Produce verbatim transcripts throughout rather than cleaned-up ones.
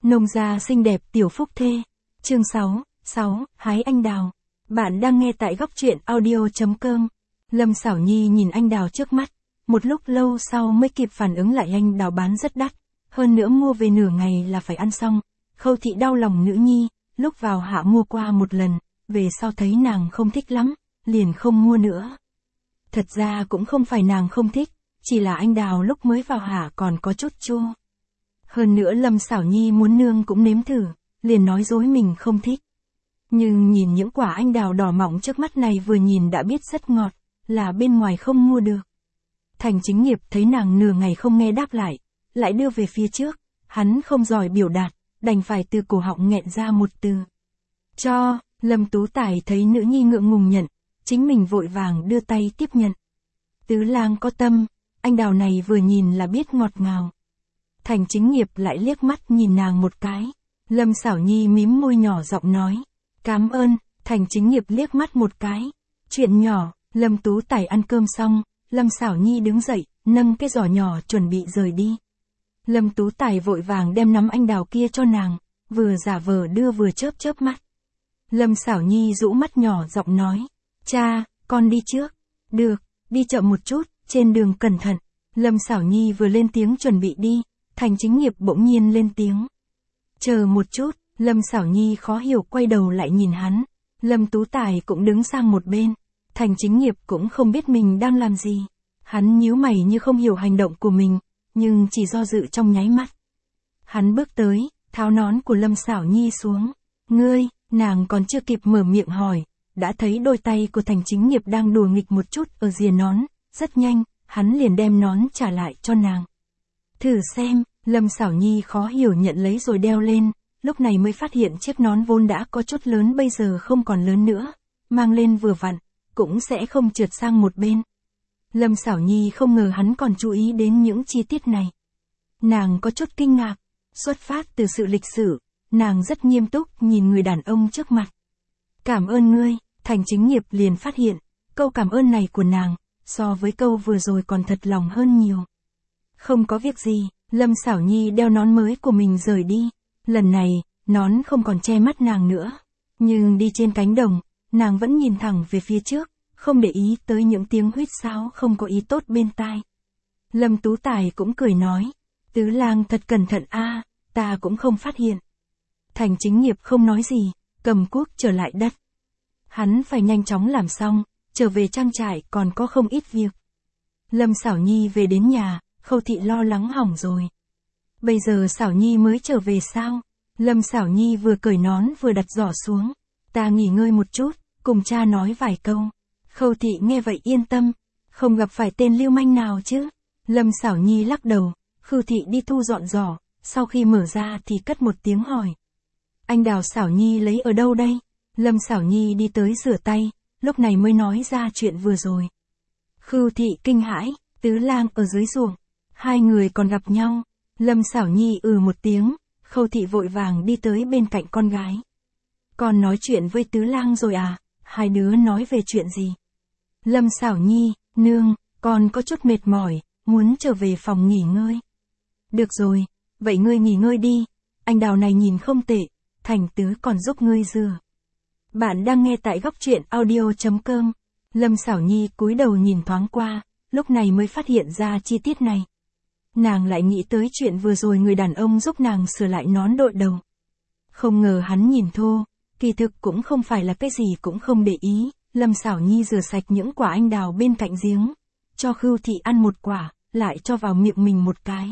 Nông gia xinh đẹp tiểu phúc thê. Chương sáu, sáu, hái anh đào. Bạn đang nghe tại góc truyện audio chấm com. Lâm Xảo Nhi nhìn anh đào trước mắt, một lúc lâu sau mới kịp phản ứng lại anh đào bán rất đắt, hơn nữa mua về nửa ngày là phải ăn xong. Khâu Thị đau lòng nữ nhi, lúc vào hạ mua qua một lần, về sau thấy nàng không thích lắm, liền không mua nữa. Thật ra cũng không phải nàng không thích, chỉ là anh đào lúc mới vào hạ còn có chút chua. Hơn nữa Lâm Xảo Nhi muốn nương cũng nếm thử, liền nói dối mình không thích. Nhưng nhìn những quả anh đào đỏ mọng trước mắt này vừa nhìn đã biết rất ngọt, là bên ngoài không mua được. Thành Chính Nghiệp thấy nàng nửa ngày không nghe đáp lại, lại đưa về phía trước, hắn không giỏi biểu đạt, đành phải từ cổ họng nghẹn ra một từ. Cho, Lâm Tú Tài thấy nữ nhi ngượng ngùng nhận, chính mình vội vàng đưa tay tiếp nhận. Tứ lang có tâm, anh đào này vừa nhìn là biết ngọt ngào. Thành Chính Nghiệp lại liếc mắt nhìn nàng một cái. Lâm Xảo Nhi mím môi nhỏ giọng nói. Cám ơn. Thành Chính Nghiệp liếc mắt một cái. Chuyện nhỏ. Lâm Tú Tài ăn cơm xong, Lâm Xảo Nhi đứng dậy, nâng cái giỏ nhỏ chuẩn bị rời đi. Lâm Tú Tài vội vàng đem nắm anh đào kia cho nàng, vừa giả vờ đưa vừa chớp chớp mắt. Lâm Xảo Nhi rũ mắt nhỏ giọng nói. Cha, con đi trước. Được, đi chậm một chút, trên đường cẩn thận. Lâm Xảo Nhi vừa lên tiếng chuẩn bị đi. Thành Chính Nghiệp bỗng nhiên lên tiếng. Chờ một chút, Lâm Xảo Nhi khó hiểu quay đầu lại nhìn hắn. Lâm Tú Tài cũng đứng sang một bên. Thành Chính Nghiệp cũng không biết mình đang làm gì. Hắn nhíu mày như không hiểu hành động của mình, nhưng chỉ do dự trong nháy mắt. Hắn bước tới, tháo nón của Lâm Xảo Nhi xuống. Ngươi, nàng còn chưa kịp mở miệng hỏi, đã thấy đôi tay của Thành Chính Nghiệp đang đùa nghịch một chút ở rìa nón. Rất nhanh, hắn liền đem nón trả lại cho nàng. Thử xem, Lâm Xảo Nhi khó hiểu nhận lấy rồi đeo lên, lúc này mới phát hiện chiếc nón vốn đã có chút lớn bây giờ không còn lớn nữa, mang lên vừa vặn, cũng sẽ không trượt sang một bên. Lâm Xảo Nhi không ngờ hắn còn chú ý đến những chi tiết này. Nàng có chút kinh ngạc, xuất phát từ sự lịch sự, nàng rất nghiêm túc nhìn người đàn ông trước mặt. Cảm ơn ngươi, Thành Chính Nghiệp liền phát hiện, câu cảm ơn này của nàng, so với câu vừa rồi còn thật lòng hơn nhiều. Không có việc gì, Lâm Xảo Nhi đeo nón mới của mình rời đi. Lần này, nón không còn che mắt nàng nữa. Nhưng đi trên cánh đồng, nàng vẫn nhìn thẳng về phía trước, không để ý tới những tiếng huýt sáo không có ý tốt bên tai. Lâm Tú Tài cũng cười nói. Tứ lang thật cẩn thận a, ta cũng không phát hiện. Thành Chính Nghiệp không nói gì, cầm cuốc trở lại đất. Hắn phải nhanh chóng làm xong, trở về trang trại còn có không ít việc. Lâm Xảo Nhi về đến nhà. Khâu Thị lo lắng hỏng rồi. Bây giờ Xảo Nhi mới trở về sao? Lâm Xảo Nhi vừa cởi nón vừa đặt giỏ xuống. Ta nghỉ ngơi một chút, cùng cha nói vài câu. Khâu Thị nghe vậy yên tâm, không gặp phải tên lưu manh nào chứ? Lâm Xảo Nhi lắc đầu, Khâu Thị đi thu dọn giỏ, sau khi mở ra thì cất một tiếng hỏi. Anh đào Xảo Nhi lấy ở đâu đây? Lâm Xảo Nhi đi tới rửa tay, lúc này mới nói ra chuyện vừa rồi. Khâu Thị kinh hãi, tứ lang ở dưới ruộng. Hai người còn gặp nhau. Lâm Xảo Nhi ừ một tiếng, Khâu Thị vội vàng đi tới bên cạnh con gái. Con nói chuyện với tứ lang rồi à? Hai đứa nói về chuyện gì? Lâm Xảo Nhi, nương, con có chút mệt mỏi, muốn trở về phòng nghỉ ngơi. Được rồi, vậy ngươi nghỉ ngơi đi, anh đào này nhìn không tệ, Thành tứ còn giúp ngươi rửa. Bạn đang nghe tại góc truyện audio chấm com. Lâm Xảo Nhi cúi đầu nhìn thoáng qua, lúc này mới phát hiện ra chi tiết này. Nàng lại nghĩ tới chuyện vừa rồi người đàn ông giúp nàng sửa lại nón đội đầu. Không ngờ hắn nhìn thô, kỳ thực cũng không phải là cái gì cũng không để ý. Lâm Xảo Nhi rửa sạch những quả anh đào bên cạnh giếng, cho Khâu Thị ăn một quả, lại cho vào miệng mình một cái.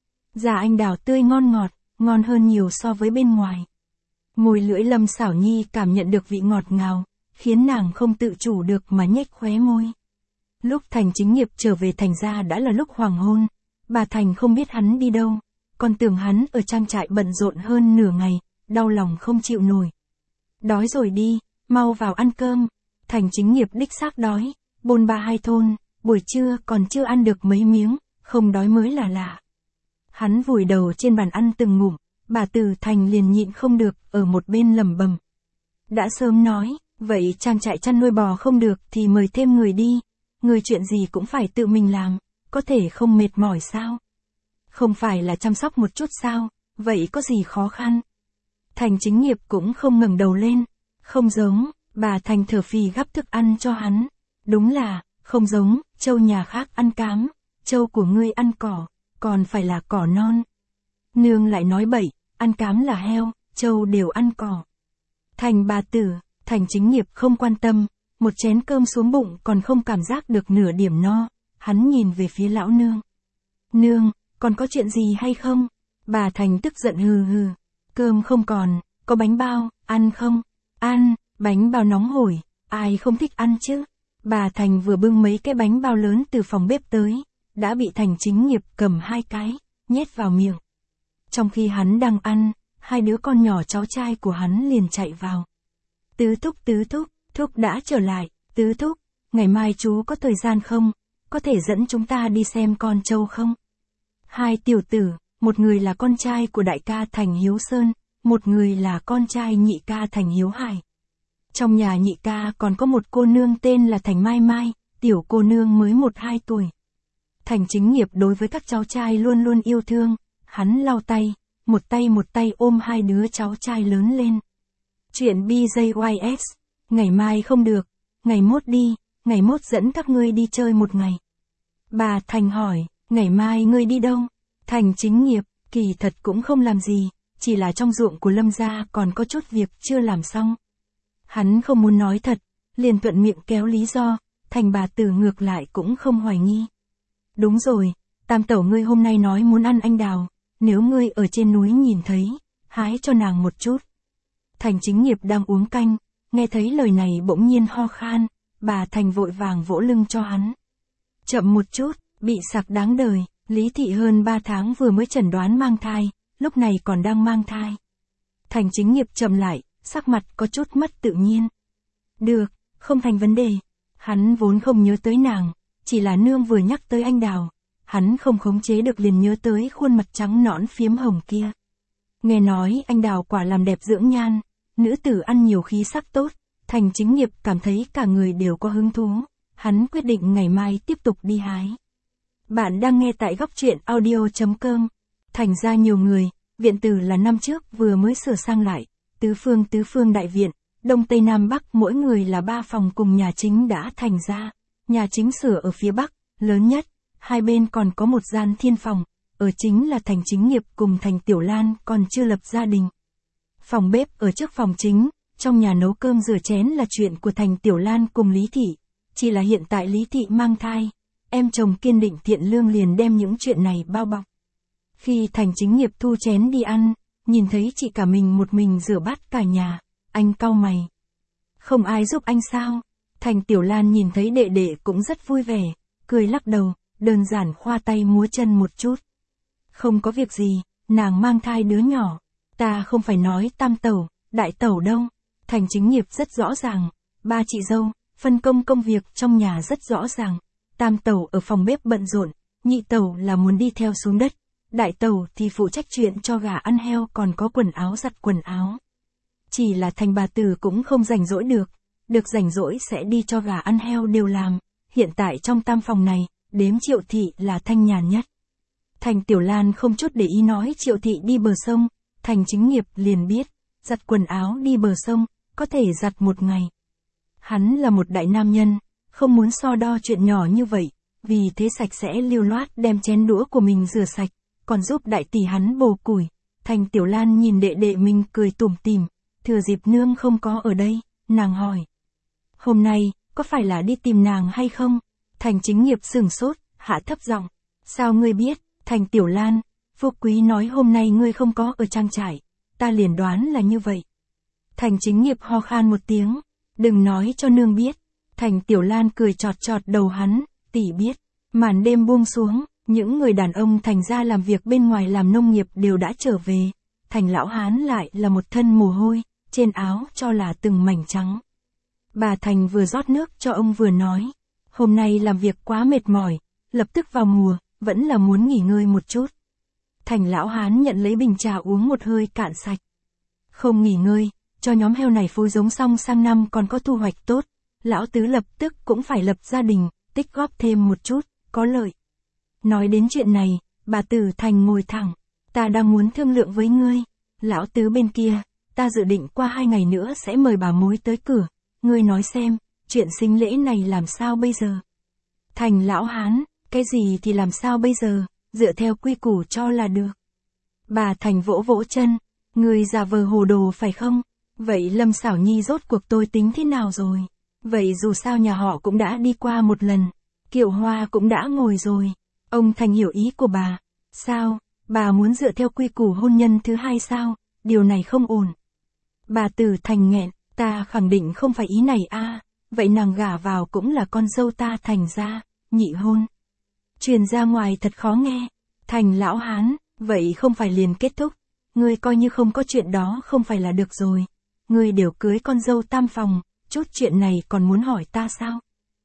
Dạ anh đào tươi ngon ngọt, ngon hơn nhiều so với bên ngoài. Môi lưỡi Lâm Xảo Nhi cảm nhận được vị ngọt ngào, khiến nàng không tự chủ được mà nhếch khóe môi. Lúc Thành Chính Nghiệp trở về thành ra đã là lúc hoàng hôn. Bà Thành không biết hắn đi đâu, còn tưởng hắn ở trang trại bận rộn hơn nửa ngày, đau lòng không chịu nổi. Đói rồi đi, mau vào ăn cơm. Thành Chính Nghiệp đích xác đói, bôn ba hai thôn, buổi trưa còn chưa ăn được mấy miếng, không đói mới là lạ. Hắn vùi đầu trên bàn ăn từng ngụm, bà Từ Thành liền nhịn không được, ở một bên lẩm bẩm. Đã sớm nói, vậy trang trại chăn nuôi bò không được thì mời thêm người đi, người chuyện gì cũng phải tự mình làm. Có thể không mệt mỏi sao? Không phải là chăm sóc một chút sao? vậy có gì khó khăn? Thành Chính Nghiệp cũng không ngẩng đầu lên. Không giống, bà Thành thở phì gắp thức ăn cho hắn. Đúng là, không giống, trâu nhà khác ăn cám, trâu của ngươi ăn cỏ, còn phải là cỏ non. Nương lại nói bậy, ăn cám là heo, trâu đều ăn cỏ. Thành bà tử, Thành Chính Nghiệp không quan tâm, một chén cơm xuống bụng còn không cảm giác được nửa điểm no, hắn nhìn về phía lão nương. Nương, còn có chuyện gì hay không? Bà Thành tức giận hừ hừ, cơm không còn, có bánh bao, ăn không? Ăn, bánh bao nóng hổi, ai không thích ăn chứ? Bà Thành vừa bưng mấy cái bánh bao lớn từ phòng bếp tới, đã bị Thành Chính Nghiệp cầm hai cái, nhét vào miệng. Trong khi hắn đang ăn, hai đứa con nhỏ cháu trai của hắn liền chạy vào. Tứ thúc tứ thúc, thúc đã trở lại, tứ thúc, ngày mai chú có thời gian không? Có thể dẫn chúng ta đi xem con trâu không? Hai tiểu tử, một người là con trai của đại ca Thành Hiếu Sơn, một người là con trai nhị ca Thành Hiếu Hải. Trong nhà nhị ca còn có một cô nương tên là Thành Mai Mai, tiểu cô nương mới một hai tuổi. Thành Chính Nghiệp đối với các cháu trai luôn luôn yêu thương, hắn lau tay, một tay một tay ôm hai đứa cháu trai lớn lên. Chuyện bê gi ét, ngày mai không được, ngày mốt đi, ngày mốt dẫn các ngươi đi chơi một ngày. Bà Thành hỏi, ngày mai ngươi đi đâu? Thành Chính Nghiệp, kỳ thật cũng không làm gì, chỉ là trong ruộng của Lâm gia còn có chút việc chưa làm xong. Hắn không muốn nói thật, liền thuận miệng kéo lý do, Thành bà tử ngược lại cũng không hoài nghi. Đúng rồi, tam tẩu ngươi hôm nay nói muốn ăn anh đào, nếu ngươi ở trên núi nhìn thấy, hái cho nàng một chút. Thành Chính Nghiệp đang uống canh, nghe thấy lời này bỗng nhiên ho khan, bà Thành vội vàng vỗ lưng cho hắn. Chậm một chút, bị sặc đáng đời, Lý Thị hơn ba tháng vừa mới chẩn đoán mang thai, lúc này còn đang mang thai. Thành Chính Nghiệp chậm lại, sắc mặt có chút mất tự nhiên. Được, không thành vấn đề. Hắn vốn không nhớ tới nàng, chỉ là nương vừa nhắc tới anh đào, hắn không khống chế được liền nhớ tới khuôn mặt trắng nõn phiếm hồng kia. Nghe nói anh đào quả làm đẹp dưỡng nhan, nữ tử ăn nhiều khí sắc tốt, Thành Chính Nghiệp cảm thấy cả người đều có hứng thú, hắn quyết định ngày mai tiếp tục đi hái. Bạn đang nghe tại góc truyện audio chấm com. Thành ra nhiều người, viện tử là năm trước vừa mới sửa sang lại, tứ phương tứ phương đại viện, đông tây nam bắc mỗi người là ba phòng cùng nhà chính đã thành ra. Nhà chính sửa ở phía bắc, lớn nhất, hai bên còn có một gian thiên phòng, ở chính là Thành Chính Nghiệp cùng Thành Tiểu Lan còn chưa lập gia đình. Phòng bếp ở trước phòng chính, trong nhà nấu cơm rửa chén là chuyện của Thành Tiểu Lan cùng Lý Thị, chỉ là hiện tại Lý Thị mang thai, em chồng kiên định thiện lương liền đem những chuyện này bao bọc. Khi Thành Chính Nghiệp thu chén đi ăn, nhìn thấy chị cả mình một mình rửa bát cả nhà, anh cau mày. Không ai giúp anh sao? Thành Tiểu Lan nhìn thấy đệ đệ cũng rất vui vẻ, cười lắc đầu, đơn giản khoa tay múa chân một chút. Không có việc gì, nàng mang thai đứa nhỏ, ta không phải nói tam tẩu, đại tẩu đâu. Thành Chính Nghiệp rất rõ ràng, ba chị dâu, phân công công việc trong nhà rất rõ ràng. Tam tẩu ở phòng bếp bận rộn, nhị tẩu là muốn đi theo xuống đất, đại tẩu thì phụ trách chuyện cho gà ăn heo còn có quần áo giặt quần áo. Chỉ là Thành bà tử cũng không rảnh rỗi được, được rảnh rỗi sẽ đi cho gà ăn heo đều làm. Hiện tại trong tam phòng này, đếm Triệu Thị là thanh nhàn nhất. Thành Tiểu Lan không chút để ý nói Triệu Thị đi bờ sông, Thành Chính Nghiệp liền biết, giặt quần áo đi bờ sông, có thể giặt một ngày. Hắn là một đại nam nhân, không muốn so đo chuyện nhỏ như vậy, vì thế sạch sẽ lưu loát đem chén đũa của mình rửa sạch, còn giúp đại tỷ hắn bồ củi. Thành Tiểu Lan nhìn đệ đệ mình cười tủm tỉm, thừa dịp nương không có ở đây, nàng hỏi. Hôm nay, có phải là đi tìm nàng hay không? Thành Chính Nghiệp sửng sốt, hạ thấp giọng. Sao ngươi biết? Thành Tiểu Lan, Phúc Quý nói hôm nay ngươi không có ở trang trại, ta liền đoán là như vậy. Thành Chính Nghiệp ho khan một tiếng, đừng nói cho nương biết. Thành Tiểu Lan cười chọt chọt đầu hắn, tỷ biết. Màn đêm buông xuống, những người đàn ông Thành ra làm việc bên ngoài làm nông nghiệp đều đã trở về. Thành lão hán lại là một thân mồ hôi, trên áo cho là từng mảnh trắng. Bà Thành vừa rót nước cho ông vừa nói, hôm nay làm việc quá mệt mỏi, lập tức vào mùa, vẫn là muốn nghỉ ngơi một chút. Thành lão hán nhận lấy bình trà uống một hơi cạn sạch. Không nghỉ ngơi, cho nhóm heo này phối giống xong sang năm còn có thu hoạch tốt, lão tứ lập tức cũng phải lập gia đình, tích góp thêm một chút, có lợi. Nói đến chuyện này, bà Tử Thành ngồi thẳng, ta đang muốn thương lượng với ngươi. Lão tứ bên kia, ta dự định qua hai ngày nữa sẽ mời bà mối tới cửa. Ngươi nói xem, chuyện sính lễ này làm sao bây giờ? Thành lão hán, cái gì thì làm sao bây giờ, dựa theo quy củ cho là được. Bà Thành vỗ vỗ chân, ngươi giả vờ hồ đồ phải không? Vậy Lâm Xảo Nhi rốt cuộc tôi tính thế nào rồi? Vậy dù sao nhà họ cũng đã đi qua một lần, Kiều Hoa cũng đã ngồi rồi. Ông Thành hiểu ý của bà. Sao, bà muốn dựa theo quy củ hôn nhân thứ hai sao? Điều này không ổn. Bà Tử Thành nghẹn, ta khẳng định không phải ý này a. Vậy nàng gả vào cũng là con dâu ta Thành ra, nhị hôn. Truyền ra ngoài thật khó nghe. Thành lão hán, vậy không phải liền kết thúc. Ngươi coi như không có chuyện đó không phải là được rồi. Ngươi đều cưới con dâu tam phòng, chút chuyện này còn muốn hỏi ta sao?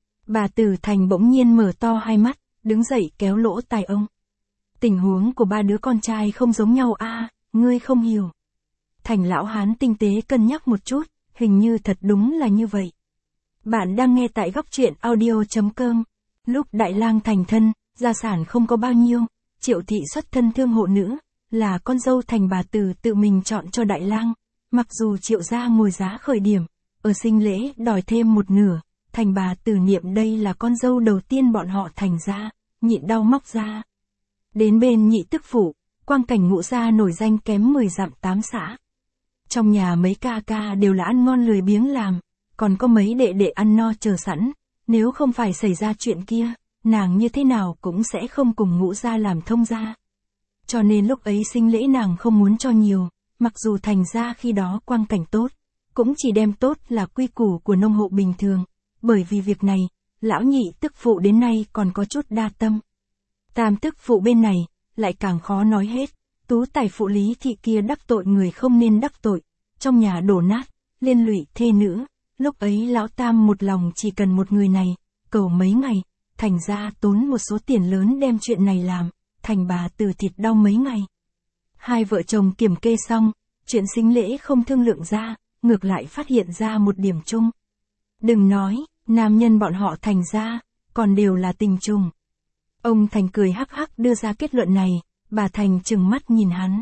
Bà Tử Thành bỗng nhiên mở to hai mắt, đứng dậy kéo lỗ tai ông. Tình huống của ba đứa con trai không giống nhau a, ngươi không hiểu. Thành lão hán tinh tế cân nhắc một chút, hình như thật đúng là như vậy. Bạn đang nghe tại góc truyện audio chấm com. Lúc Đại Lang thành thân, gia sản không có bao nhiêu, Triệu thị xuất thân thương hộ nữ, là con dâu Thành bà Tử tự mình chọn cho Đại Lang. Mặc dù Triệu gia ngồi giá khởi điểm, ở sinh lễ đòi thêm một nửa, Thành bà Tử niệm đây là con dâu đầu tiên bọn họ Thành ra, nhịn đau móc ra. Đến bên nhị tức phụ, quang cảnh ngũ gia nổi danh kém mười dặm tám xã. Trong nhà mấy ca ca đều là ăn ngon lười biếng làm, còn có mấy đệ đệ ăn no chờ sẵn, nếu không phải xảy ra chuyện kia, nàng như thế nào cũng sẽ không cùng ngũ gia làm thông gia. Cho nên lúc ấy sinh lễ nàng không muốn cho nhiều, mặc dù Thành ra khi đó quang cảnh tốt, cũng chỉ đem tốt là quy củ của nông hộ bình thường, bởi vì việc này, lão nhị tức phụ đến nay còn có chút đa tâm. Tam tức phụ bên này, lại càng khó nói hết, tú tài phụ Lý thị kia đắc tội người không nên đắc tội, trong nhà đổ nát, liên lụy thê nữ, lúc ấy lão Tam một lòng chỉ cần một người này, cầu mấy ngày, Thành ra tốn một số tiền lớn đem chuyện này làm, Thành bà Tử thịt đau mấy ngày. Hai vợ chồng kiểm kê xong, chuyện sính lễ không thương lượng ra, ngược lại phát hiện ra một điểm chung. Đừng nói, nam nhân bọn họ Thành ra, còn đều là tình trùng. Ông Thành cười hắc hắc đưa ra kết luận này, bà Thành trừng mắt nhìn hắn.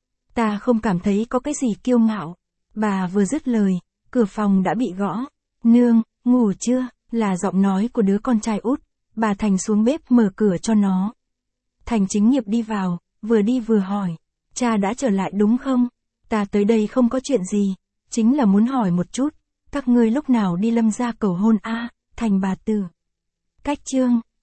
Ta không cảm thấy có cái gì kiêu ngạo. Bà vừa dứt lời, cửa phòng đã bị gõ. Nương, ngủ chưa? Là giọng nói của đứa con trai út. Bà Thành xuống bếp mở cửa cho nó. Thành Chính Nghiệp đi vào, vừa đi vừa hỏi. Cha đã trở lại đúng không? Ta tới đây không có chuyện gì, chính là muốn hỏi một chút. Các ngươi lúc nào đi Lâm gia cầu hôn a? Thành bà Tử. Cách chương